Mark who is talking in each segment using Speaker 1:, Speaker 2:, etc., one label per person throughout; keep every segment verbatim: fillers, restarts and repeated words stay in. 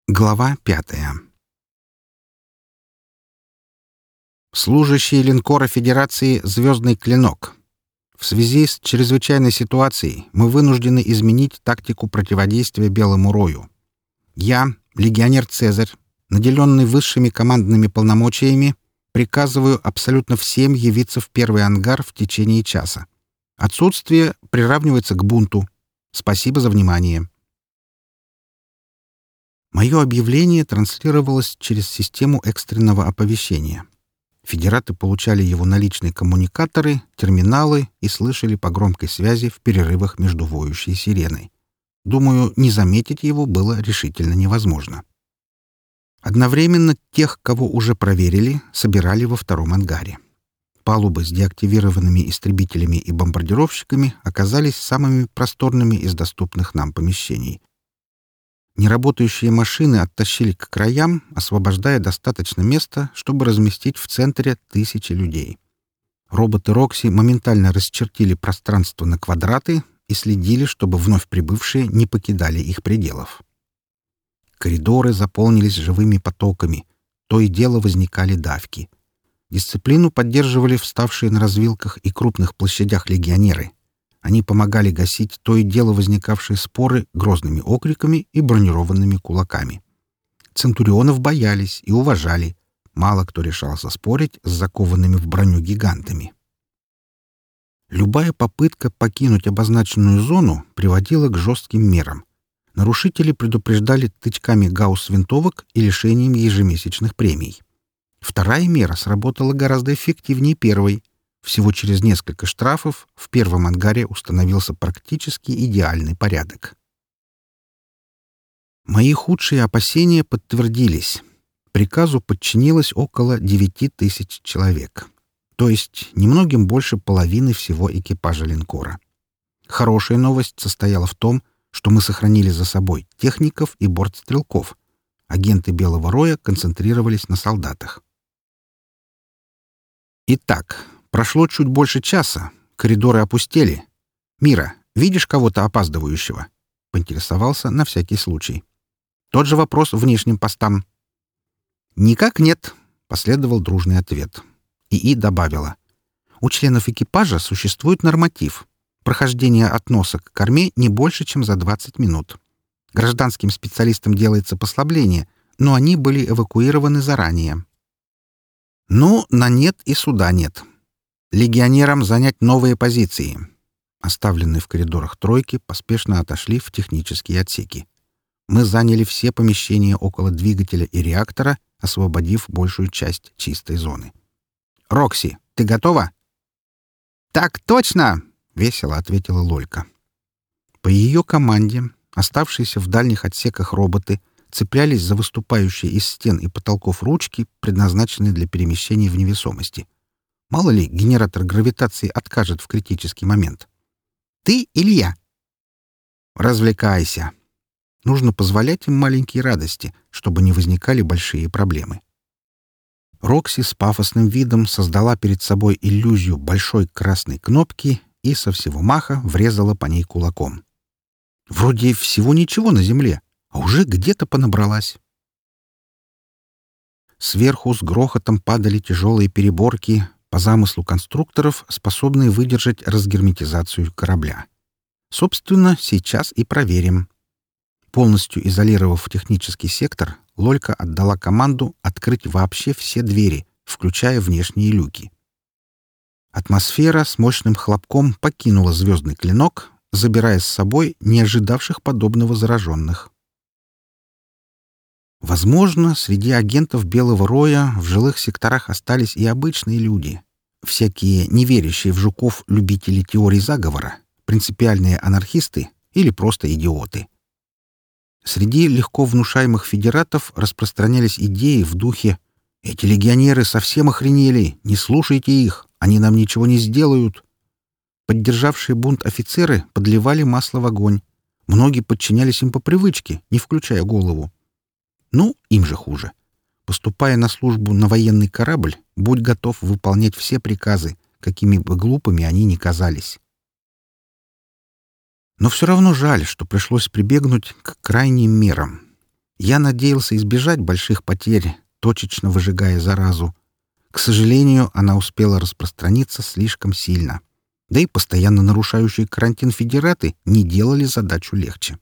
Speaker 1: Глава пятая. Служащие линкора Федерации «Звездный клинок». В связи с чрезвычайной ситуацией мы вынуждены изменить тактику противодействия Белому Рою. Я, легионер Цезарь, наделенный высшими командными полномочиями, приказываю абсолютно всем явиться в первый ангар в течение часа. Отсутствие приравнивается к бунту. Спасибо за внимание. Мое объявление транслировалось через систему экстренного оповещения. Федераты получали его на личные коммуникаторы, терминалы и слышали по громкой связи в перерывах между воющей сиреной. Думаю, не заметить его было решительно невозможно. Одновременно тех, кого уже проверили, собирали во втором ангаре. Палубы с деактивированными истребителями и бомбардировщиками оказались самыми просторными из доступных нам помещений. Неработающие машины оттащили к краям, освобождая достаточно места, чтобы разместить в центре тысячи людей. Роботы Рокси моментально расчертили пространство на квадраты и следили, чтобы вновь прибывшие не покидали их пределов. Коридоры заполнились живыми потоками. То и дело возникали давки. Дисциплину поддерживали вставшие на развилках и крупных площадях легионеры. Они помогали гасить то и дело возникавшие споры грозными окриками и бронированными кулаками. Центурионов боялись и уважали. Мало кто решался спорить с закованными в броню гигантами. Любая попытка покинуть обозначенную зону приводила к жестким мерам. Нарушители предупреждали тычками гаусс-винтовок и лишением ежемесячных премий. Вторая мера сработала гораздо эффективнее первой. Всего через несколько штрафов в первом ангаре установился практически идеальный порядок. Мои худшие опасения подтвердились. Приказу подчинилось около девяти тысяч человек. То есть немногим больше половины всего экипажа линкора. Хорошая новость состояла в том, что мы сохранили за собой техников и бортстрелков. Агенты Белого Роя концентрировались на солдатах. Итак, прошло чуть больше часа, коридоры опустели. «Мира, видишь кого-то опаздывающего?» — поинтересовался на всякий случай. Тот же вопрос внешним постам. «Никак нет», — последовал дружный ответ. ИИ добавила. «У членов экипажа существует норматив. Прохождение от носа к корме не больше, чем за двадцать минут. Гражданским специалистам делается послабление, но они были эвакуированы заранее». «Ну, на нет и суда нет. Легионерам занять новые позиции». Оставленные в коридорах тройки поспешно отошли в технические отсеки. Мы заняли все помещения около двигателя и реактора, освободив большую часть чистой зоны. «Рокси, ты готова?» «Так точно!» — весело ответила Лолька. По ее команде оставшиеся в дальних отсеках роботы цеплялись за выступающие из стен и потолков ручки, предназначенные для перемещения в невесомости. Мало ли, генератор гравитации откажет в критический момент. «Ты или я?» «Развлекайся. Нужно позволять им маленькие радости, чтобы не возникали большие проблемы». Рокси с пафосным видом создала перед собой иллюзию большой красной кнопки и со всего маха врезала по ней кулаком. Вроде всего ничего на земле, а уже где-то понабралась. Сверху с грохотом падали тяжелые переборки, по замыслу конструкторов, способные выдержать разгерметизацию корабля. Собственно, сейчас и проверим. Полностью изолировав технический сектор, Лолька отдала команду открыть вообще все двери, включая внешние люки. Атмосфера с мощным хлопком покинула звездный клинок, забирая с собой не ожидавших подобного зараженных. Возможно, среди агентов Белого Роя в жилых секторах остались и обычные люди, всякие не верящие в жуков любители теорий заговора, принципиальные анархисты или просто идиоты. Среди легко внушаемых федератов распространялись идеи в духе: «Эти легионеры совсем охренели, не слушайте их, они нам ничего не сделают». Поддержавшие бунт офицеры подливали масло в огонь. Многие подчинялись им по привычке, не включая голову. Ну, им же хуже. Поступая на службу на военный корабль, будь готов выполнять все приказы, какими бы глупыми они ни казались. Но все равно жаль, что пришлось прибегнуть к крайним мерам. Я надеялся избежать больших потерь, точечно выжигая заразу. К сожалению, она успела распространиться слишком сильно. Да и постоянно нарушающие карантин федераты не делали задачу легче.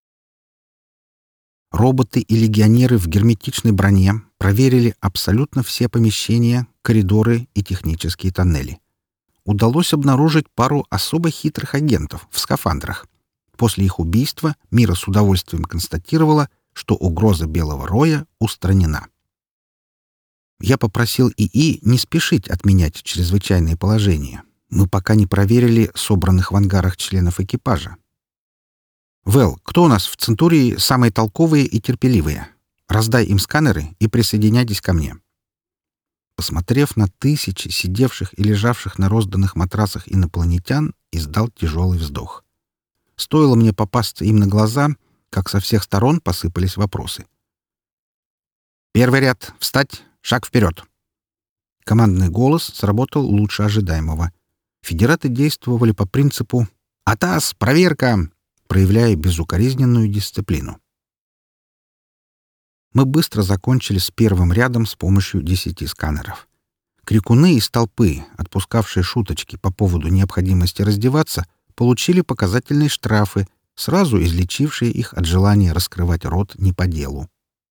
Speaker 1: Роботы и легионеры в герметичной броне проверили абсолютно все помещения, коридоры и технические тоннели. Удалось обнаружить пару особо хитрых агентов в скафандрах. После их убийства Мира с удовольствием констатировала, что угроза Белого Роя устранена. Я попросил ИИ не спешить отменять чрезвычайное положение. Мы пока не проверили собранных в ангарах членов экипажа. «Вэл, кто у нас в Центурии самые толковые и терпеливые? Раздай им сканеры и присоединяйтесь ко мне». Посмотрев на тысячи сидевших и лежавших на розданных матрасах инопланетян, издал тяжелый вздох. Стоило мне попасться им на глаза, как со всех сторон посыпались вопросы. «Первый ряд. Встать. Шаг вперед!» Командный голос сработал лучше ожидаемого. Федераты действовали по принципу «Атас! Проверка!», проявляя безукоризненную дисциплину. Мы быстро закончили с первым рядом с помощью десяти сканеров. Крикуны из толпы, отпускавшие шуточки по поводу необходимости раздеваться, получили показательные штрафы, сразу излечившие их от желания раскрывать рот не по делу.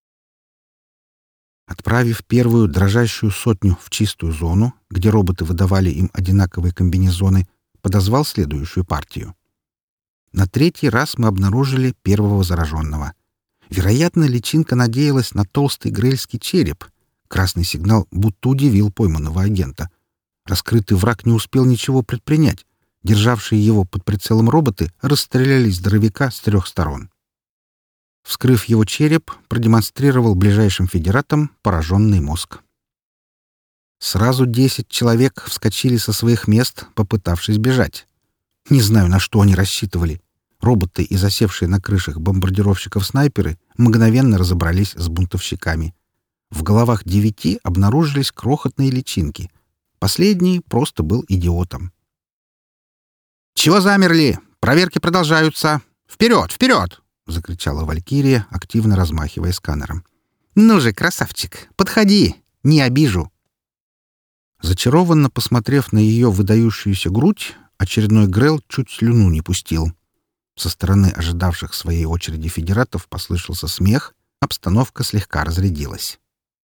Speaker 1: Отправив первую дрожащую сотню в чистую зону, где роботы выдавали им одинаковые комбинезоны, подозвал следующую партию. На третий раз мы обнаружили первого зараженного. Вероятно, личинка надеялась на толстый грельский череп. Красный сигнал будто удивил пойманного агента. Раскрытый враг не успел ничего предпринять. Державшие его под прицелом роботы расстреляли здоровяка с трех сторон. Вскрыв его череп, продемонстрировал ближайшим федератам пораженный мозг. Сразу десять человек вскочили со своих мест, попытавшись бежать. Не знаю, на что они рассчитывали. Роботы и засевшие на крышах бомбардировщиков снайперы мгновенно разобрались с бунтовщиками. В головах девяти обнаружились крохотные личинки. Последний просто был идиотом. «Чего замерли? Проверки продолжаются! Вперед, вперед!» — закричала Валькирия, активно размахивая сканером. «Ну же, красавчик, подходи! Не обижу!» Зачарованно посмотрев на ее выдающуюся грудь, очередной Грел чуть слюну не пустил. Со стороны ожидавших своей очереди федератов послышался смех, обстановка слегка разрядилась.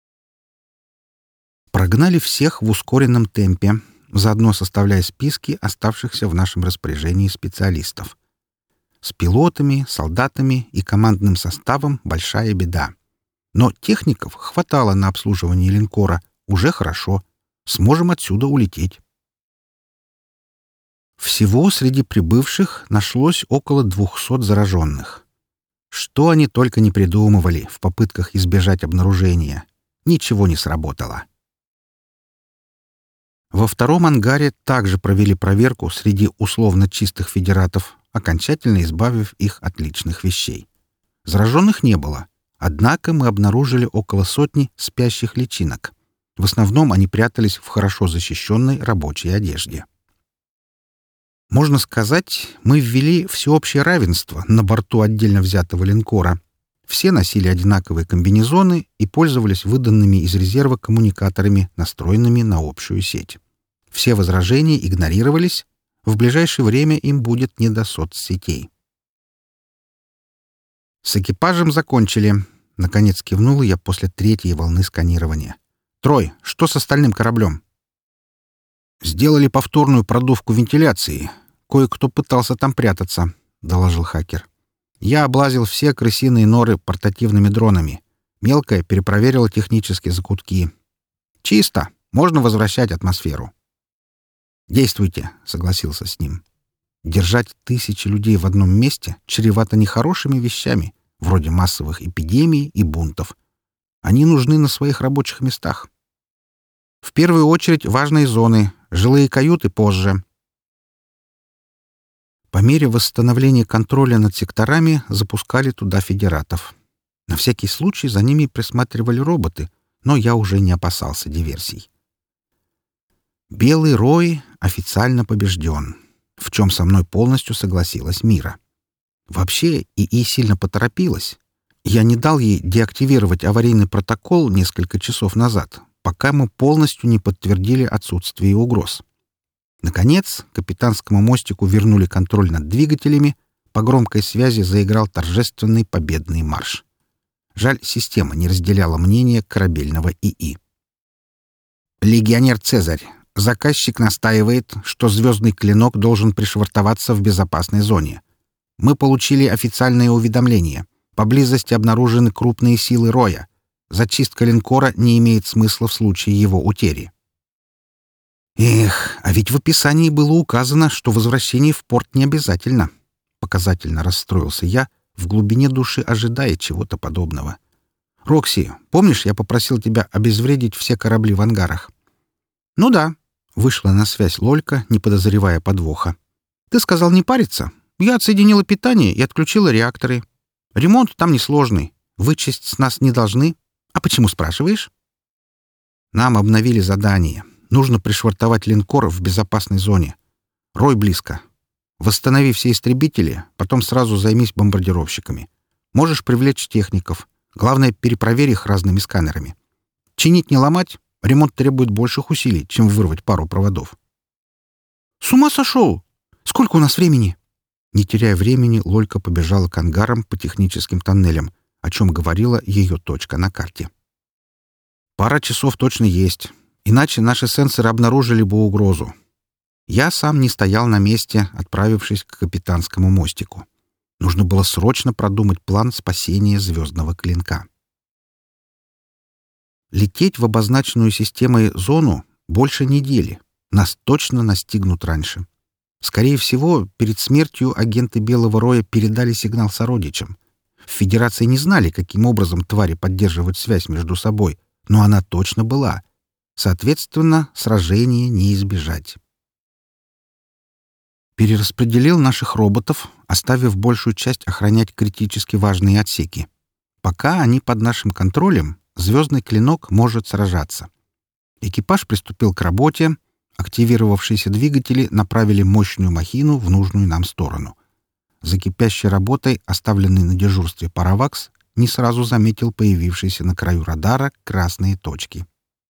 Speaker 1: Прогнали всех в ускоренном темпе, заодно составляя списки оставшихся в нашем распоряжении специалистов. С пилотами, солдатами и командным составом большая беда. Но техников хватало на обслуживание линкора. Уже хорошо. Сможем отсюда улететь. Всего среди прибывших нашлось около двухсот зараженных. Что они только не придумывали в попытках избежать обнаружения. Ничего не сработало. Во втором ангаре также провели проверку среди условно чистых федератов, окончательно избавив их от личных вещей. Зараженных не было, однако мы обнаружили около сотни спящих личинок. В основном они прятались в хорошо защищенной рабочей одежде. Можно сказать, мы ввели всеобщее равенство на борту отдельно взятого линкора. Все носили одинаковые комбинезоны и пользовались выданными из резерва коммуникаторами, настроенными на общую сеть. Все возражения игнорировались. В ближайшее время им будет не до соцсетей. С экипажем закончили. Наконец кивнула я после третьей волны сканирования. «Трой, что с остальным кораблем?» «Сделали повторную продувку вентиляции. Кое-кто пытался там прятаться», — доложил хакер. «Я облазил все крысиные норы портативными дронами. Мелкая перепроверила технические закутки. Чисто. Можно возвращать атмосферу». «Действуйте», — согласился с ним. «Держать тысячи людей в одном месте чревато нехорошими вещами, вроде массовых эпидемий и бунтов. Они нужны на своих рабочих местах. В первую очередь важные зоны, жилые каюты позже». По мере восстановления контроля над секторами запускали туда федератов. На всякий случай за ними присматривали роботы, но я уже не опасался диверсий. Белый Рой официально побежден, в чем со мной полностью согласилась Мира. Вообще, ИИ сильно поторопилась. Я не дал ей деактивировать аварийный протокол несколько часов назад, пока мы полностью не подтвердили отсутствие угроз. Наконец, к капитанскому мостику вернули контроль над двигателями, по громкой связи заиграл торжественный победный марш. Жаль, система не разделяла мнение корабельного ИИ. «Легионер Цезарь, заказчик настаивает, что звездный клинок должен пришвартоваться в безопасной зоне. Мы получили официальное уведомление. Поблизости обнаружены крупные силы Роя. Зачистка линкора не имеет смысла в случае его утери». «Эх, а ведь в описании было указано, что возвращение в порт не обязательно». Показательно расстроился я, в глубине души ожидая чего-то подобного. «Рокси, помнишь, я попросил тебя обезвредить все корабли в ангарах?» «Ну да», — вышла на связь Лолька, не подозревая подвоха. «Ты сказал не париться. Я отсоединила питание и отключила реакторы. Ремонт там несложный. Вычесть с нас не должны. А почему спрашиваешь?» «Нам обновили задание. Нужно пришвартовать линкор в безопасной зоне. Рой близко. Восстанови все истребители, потом сразу займись бомбардировщиками. Можешь привлечь техников. Главное, перепроверь их разными сканерами. Чинить не ломать. Ремонт требует больших усилий, чем вырвать пару проводов». «С ума сошел! Сколько у нас времени?» Не теряя времени, Лолька побежала к ангарам по техническим тоннелям, о чем говорила ее точка на карте. «Пара часов точно есть. Иначе наши сенсоры обнаружили бы угрозу». Я сам не стоял на месте, отправившись к капитанскому мостику. Нужно было срочно продумать план спасения звездного клинка. Лететь в обозначенную системой зону больше недели. Нас точно настигнут раньше. Скорее всего, перед смертью агенты Белого Роя передали сигнал сородичам. В Федерации не знали, каким образом твари поддерживают связь между собой, но она точно была. Соответственно, сражения не избежать. Перераспределил наших роботов, оставив большую часть охранять критически важные отсеки. Пока они под нашим контролем, звездный клинок может сражаться. Экипаж приступил к работе. Активировавшиеся двигатели направили мощную махину в нужную нам сторону. За кипящей работой, оставленный на дежурстве Паравакс, не сразу заметил появившиеся на краю радара красные точки.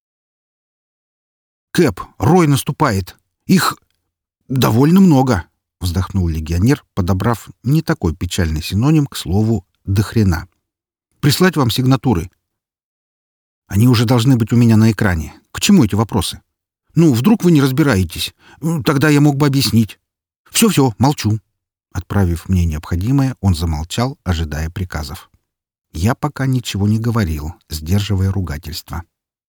Speaker 1: «Кэп, Рой наступает! Их довольно много!» — вздохнул легионер, подобрав не такой печальный синоним к слову «до хрена». «Прислать вам сигнатуры?» «Они уже должны быть у меня на экране. К чему эти вопросы?» «Ну, вдруг вы не разбираетесь? Тогда я мог бы объяснить». «Все-все, молчу». Отправив мне необходимое, он замолчал, ожидая приказов. Я пока ничего не говорил, сдерживая ругательство.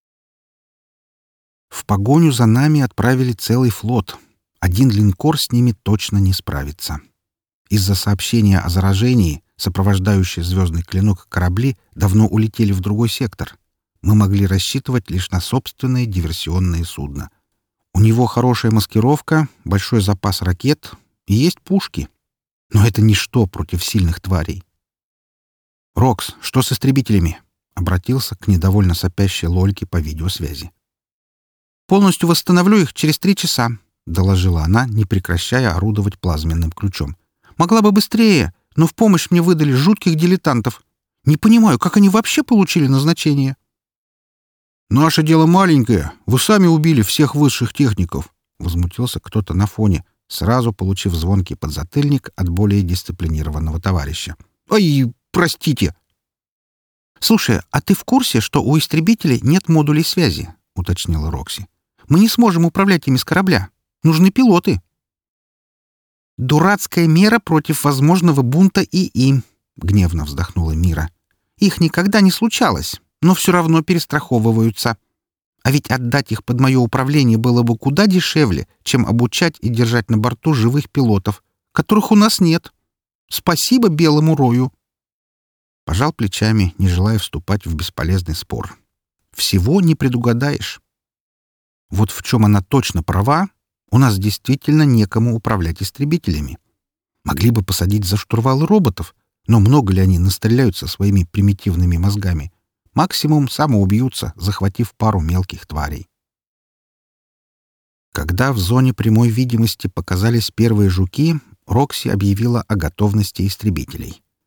Speaker 1: В погоню за нами отправили целый флот. Один линкор с ними точно не справится. Из-за сообщения о заражении сопровождающие звездный клинок корабли давно улетели в другой сектор. Мы могли рассчитывать лишь на собственные диверсионные судна. У него хорошая маскировка, большой запас ракет и есть пушки. Но это ничто против сильных тварей. «Рокс, что с истребителями?» — обратился к недовольно сопящей Лольке по видеосвязи. «Полностью восстановлю их через три часа», — доложила она, не прекращая орудовать плазменным ключом. «Могла бы быстрее, но в помощь мне выдали жутких дилетантов. Не понимаю, как они вообще получили назначение». «Наше дело маленькое. Вы сами убили всех высших техников», — возмутился кто-то на фоне, сразу получив звонкий подзатыльник от более дисциплинированного товарища. «Ай, простите!» «Слушай, а ты в курсе, что у истребителей нет модулей связи?» — уточнила Рокси. «Мы не сможем управлять ими с корабля. Нужны пилоты». «Дурацкая мера против возможного бунта ИИ», — гневно вздохнула Мира. «Их никогда не случалось, но все равно перестраховываются. А ведь отдать их под мое управление было бы куда дешевле, чем обучать и держать на борту живых пилотов, которых у нас нет. Спасибо Белому Рою». Пожал плечами, не желая вступать в бесполезный спор. Всего не предугадаешь. Вот в чем она точно права, у нас действительно некому управлять истребителями. Могли бы посадить за штурвалы роботов, но много ли они настреляются своими примитивными мозгами? Максимум самоубьются, захватив пару мелких тварей. Когда в зоне прямой видимости показались первые жуки, Рокси объявила о готовности истребителей.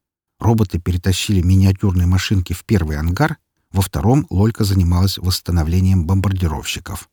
Speaker 1: Роботы перетащили миниатюрные машинки в первый ангар, во втором Лолька занималась восстановлением бомбардировщиков.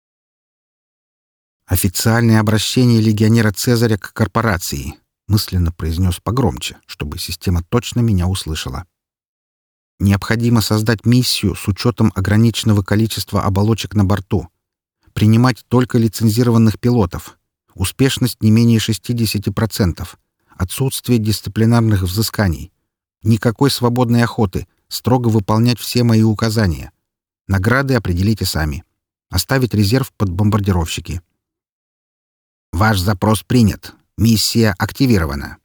Speaker 1: «Официальное обращение легионера Цезаря к корпорации», — мысленно произнес погромче, чтобы система точно меня услышала. «Необходимо создать миссию с учетом ограниченного количества оболочек на борту. Принимать только лицензированных пилотов. Успешность не менее шестьдесят процентов. Отсутствие дисциплинарных взысканий. Никакой свободной охоты. Строго выполнять все мои указания. Награды определите сами. Оставить резерв под бомбардировщики. Ваш запрос принят. Миссия активирована».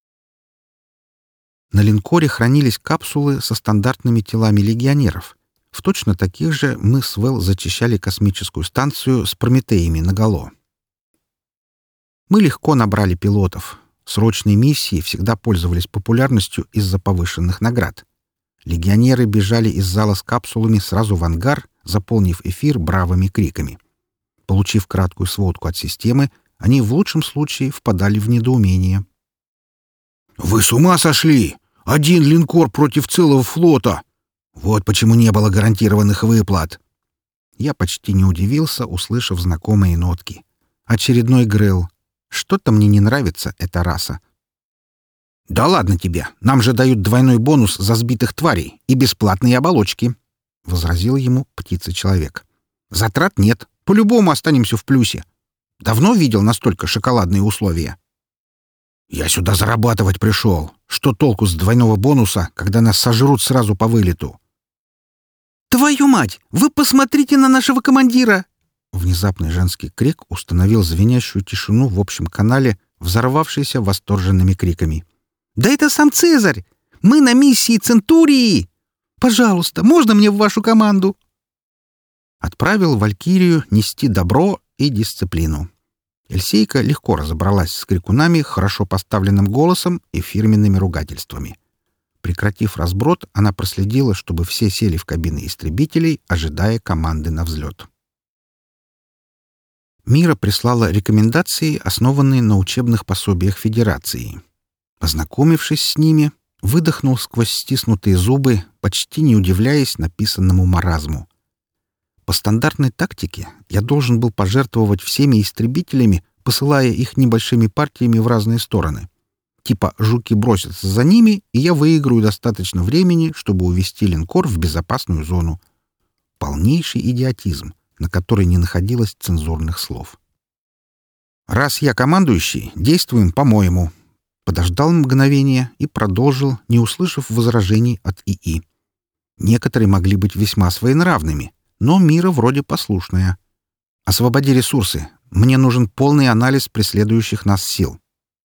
Speaker 1: На линкоре хранились капсулы со стандартными телами легионеров. В точно таких же мы с Вэл зачищали космическую станцию с прометеями наголо. Мы легко набрали пилотов. Срочные миссии всегда пользовались популярностью из-за повышенных наград. Легионеры бежали из зала с капсулами сразу в ангар, заполнив эфир бравыми криками. Получив краткую сводку от системы, они в лучшем случае впадали в недоумение. «Вы с ума сошли? Один линкор против целого флота! Вот почему не было гарантированных выплат!» Я почти не удивился, услышав знакомые нотки. Очередной Грэлл. Что-то мне не нравится эта раса. «Да ладно тебе! Нам же дают двойной бонус за сбитых тварей и бесплатные оболочки!» — возразил ему птица-человек. «Затрат нет. По-любому останемся в плюсе. Давно видел настолько шоколадные условия?» «Я сюда зарабатывать пришел. Что толку с двойного бонуса, когда нас сожрут сразу по вылету?» «Твою мать! Вы посмотрите на нашего командира!» Внезапный женский крик установил звенящую тишину в общем канале, взорвавшийся восторженными криками. «Да это сам Цезарь! Мы на миссии Центурии! Пожалуйста, можно мне в вашу команду?» Отправил Валькирию нести добро и дисциплину. Эльсейка легко разобралась с крикунами хорошо поставленным голосом и фирменными ругательствами. Прекратив разброд, она проследила, чтобы все сели в кабины истребителей, ожидая команды на взлет. Мира прислала рекомендации, основанные на учебных пособиях Федерации. Ознакомившись с ними, выдохнул сквозь стиснутые зубы, почти не удивляясь написанному маразму. По стандартной тактике я должен был пожертвовать всеми истребителями, посылая их небольшими партиями в разные стороны. Типа жуки бросятся за ними, и я выиграю достаточно времени, чтобы увести линкор в безопасную зону. Полнейший идиотизм, на который не находилось цензурных слов. «Раз я командующий, действуем по-моему». Подождал мгновение и продолжил, не услышав возражений от ИИ. Некоторые могли быть весьма своенравными, но Мира вроде послушная. «Освободи ресурсы. Мне нужен полный анализ преследующих нас сил».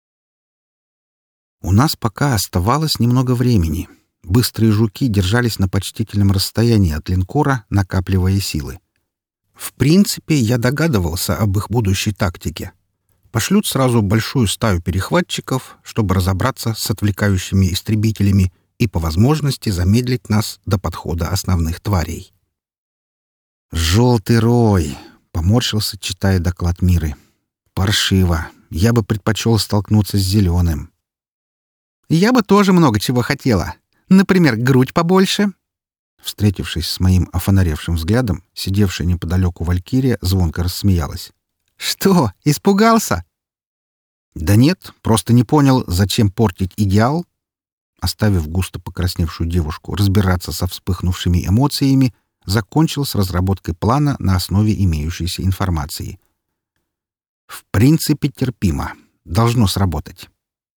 Speaker 1: У нас пока оставалось немного времени. Быстрые жуки держались на почтительном расстоянии от линкора, накапливая силы. В принципе, я догадывался об их будущей тактике. Пошлют сразу большую стаю перехватчиков, чтобы разобраться с отвлекающими истребителями и по возможности замедлить нас до подхода основных тварей. «Желтый рой!» — поморщился, читая доклад Миры. «Паршиво. Я бы предпочел столкнуться с зеленым». «Я бы тоже много чего хотела. Например, грудь побольше». Встретившись с моим офонаревшим взглядом, сидевшая неподалеку Валькирия звонко рассмеялась. «Что, испугался?» «Да нет, просто не понял, зачем портить идеал». Оставив густо покрасневшую девушку разбираться со вспыхнувшими эмоциями, закончил с разработкой плана на основе имеющейся информации. «В принципе, терпимо. Должно сработать».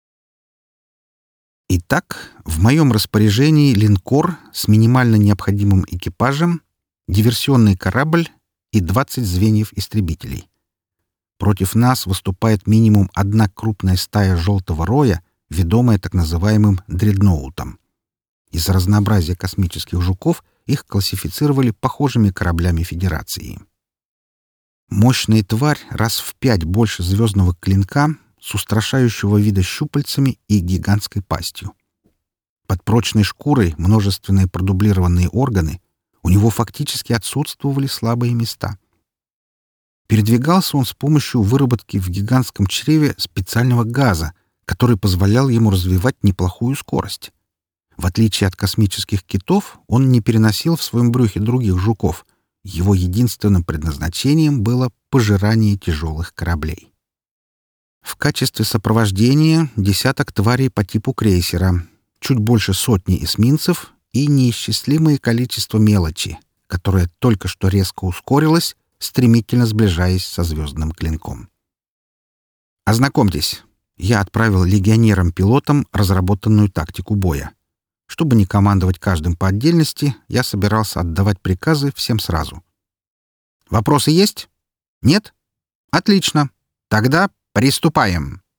Speaker 1: Итак, в моем распоряжении линкор с минимально необходимым экипажем, диверсионный корабль и двадцать звеньев истребителей. Против нас выступает минимум одна крупная стая желтого роя, ведомая так называемым дредноутом. Из-за разнообразия космических жуков их классифицировали похожими кораблями Федерации. Мощная тварь раз в пять больше звездного клинка, с устрашающего вида щупальцами и гигантской пастью. Под прочной шкурой множественные продублированные органы, у него фактически отсутствовали слабые места. Передвигался он с помощью выработки в гигантском чреве специального газа, который позволял ему развивать неплохую скорость. В отличие от космических китов, он не переносил в своем брюхе других жуков. Его единственным предназначением было пожирание тяжелых кораблей. В качестве сопровождения десяток тварей по типу крейсера, чуть больше сотни эсминцев и неисчислимое количество мелочи, которое только что резко ускорилось, стремительно сближаясь со звездным клинком. «Ознакомьтесь, я отправил легионерам-пилотам разработанную тактику боя. Чтобы не командовать каждым по отдельности, я собирался отдавать приказы всем сразу. Вопросы есть? Нет? Отлично. Тогда приступаем!»